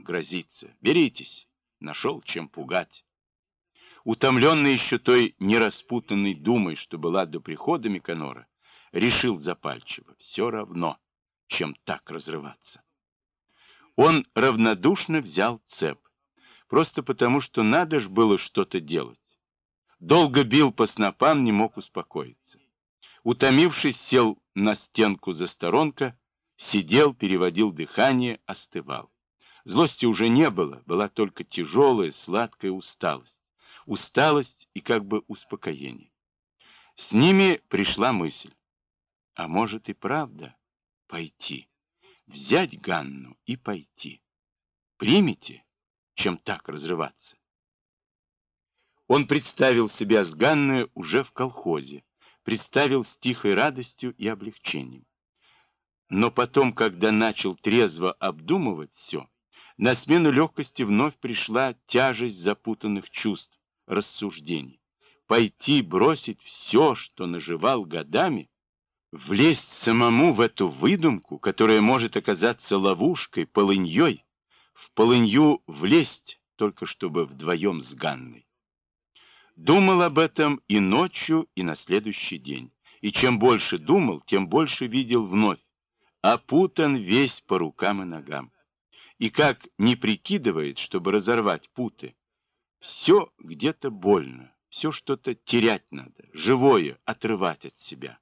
грозится. Беритесь. Нашел чем пугать. Утомленный еще той нераспутанной думой, что была до прихода Миконора, решил запальчиво: все равно, чем так разрываться. Он равнодушно взял цеп, просто потому, что надо ж было что-то делать. Долго бил по снопам, не мог успокоиться. Утомившись, сел на стенку засторонка, сидел, переводил дыхание, остывал. Злости уже не было, была только тяжелая, сладкая усталость. Усталость и как бы успокоение. С ними пришла мысль: а может и правда пойти, взять Ганну и пойти. Примете, чем так разрываться? Он представил себя с Ганной уже в колхозе, представил с тихой радостью и облегчением. Но потом, когда начал трезво обдумывать все, на смену легкости вновь пришла тяжесть запутанных чувств, рассуждений. Пойти бросить все, что наживал годами, влезть самому в эту выдумку, которая может оказаться ловушкой, полыньей, в полынью влезть, только чтобы вдвоем с Ганной. Думал об этом и ночью, и на следующий день. И чем больше думал, тем больше видел вновь. Опутан весь по рукам и ногам. И как не прикидывает, чтобы разорвать путы, все где-то больно, все что-то терять надо, живое отрывать от себя.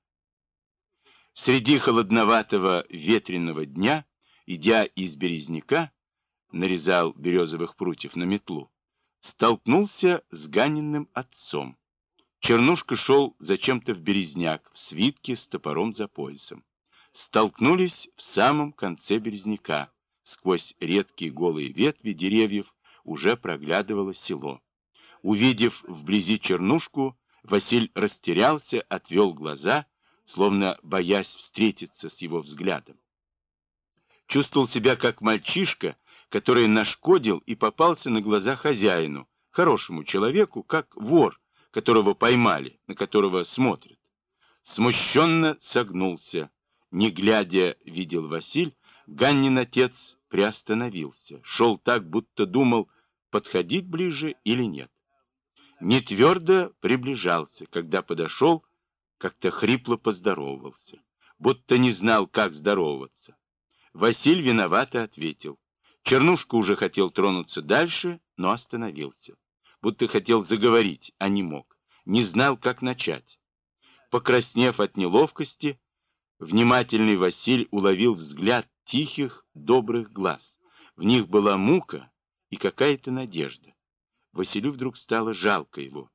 Среди холодноватого ветреного дня, идя из Березняка, нарезал березовых прутьев на метлу, столкнулся с Ганиным отцом. Чернушка шел зачем-то в Березняк, в свитке с топором за поясом. Столкнулись в самом конце Березняка. Сквозь редкие голые ветви деревьев уже проглядывало село. Увидев вблизи Чернушку, Василь растерялся, отвел глаза, словно боясь встретиться с его взглядом. Чувствовал себя как мальчишка, который нашкодил и попался на глаза хозяину, хорошему человеку, как вор, которого поймали, на которого смотрят. Смущенно согнулся. Не глядя, видел Василь, Ганнин отец приостановился, шел так, будто думал, подходить ближе или нет. Не твердо приближался, когда подошел, как-то хрипло поздоровался, будто не знал, как здороваться. Василь виновато ответил. Чернушка уже хотел тронуться дальше, но остановился, будто хотел заговорить, а не мог, не знал, как начать. Покраснев от неловкости, внимательный Василь уловил взгляд тихих, добрых глаз. В них была мука и какая-то надежда. Василю вдруг стало жалко его.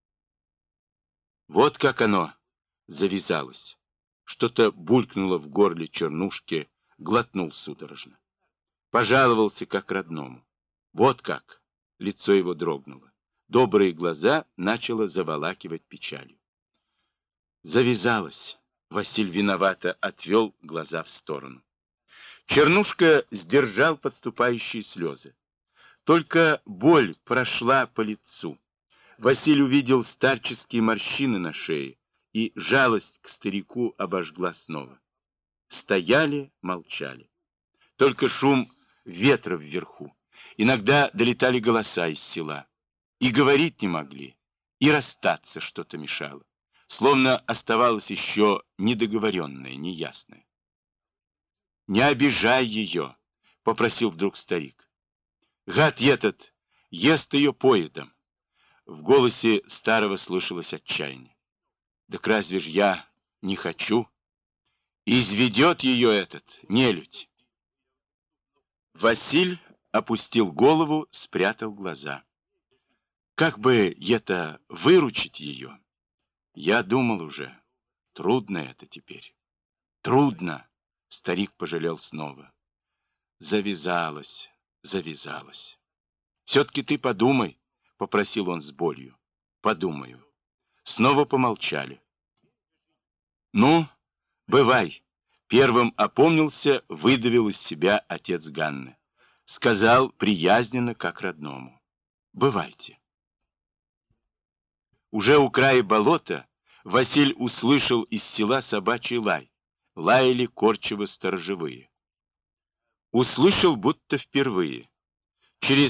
Вот как оно завязалось. Что-то булькнуло в горле Чернушки, глотнул судорожно. Пожаловался как родному. Вот как. Лицо его дрогнуло. Добрые глаза начало заволакивать печалью. Завязалось. Василь виновато отвел глаза в сторону. Чернушка сдержал подступающие слезы. Только боль прошла по лицу. Василий увидел старческие морщины на шее, и жалость к старику обожгла снова. Стояли, молчали. Только шум ветра вверху. Иногда долетали голоса из села. И говорить не могли, и расстаться что-то мешало. Словно оставалось еще недоговоренное, неясное. «Не обижай ее», — попросил вдруг старик. «Гад этот ест ее поездом». В голосе старого слышалось отчаяние. «Так разве ж я не хочу? Изведет ее этот нелюдь». Василь опустил голову, спрятал глаза. Как бы это выручить ее? Я думал уже. Трудно это теперь. Трудно. Старик пожалел снова. Завязалось, завязалось. Все-таки ты подумай, попросил он с болью. Подумаю. Снова помолчали. Ну, бывай. Первым опомнился, выдавил из себя отец Ганны. Сказал приязненно, как родному. Бывайте. Уже у края болота Василь услышал из села собачий лай. Лаяли корчево сторожевые. Услышал будто впервые. Через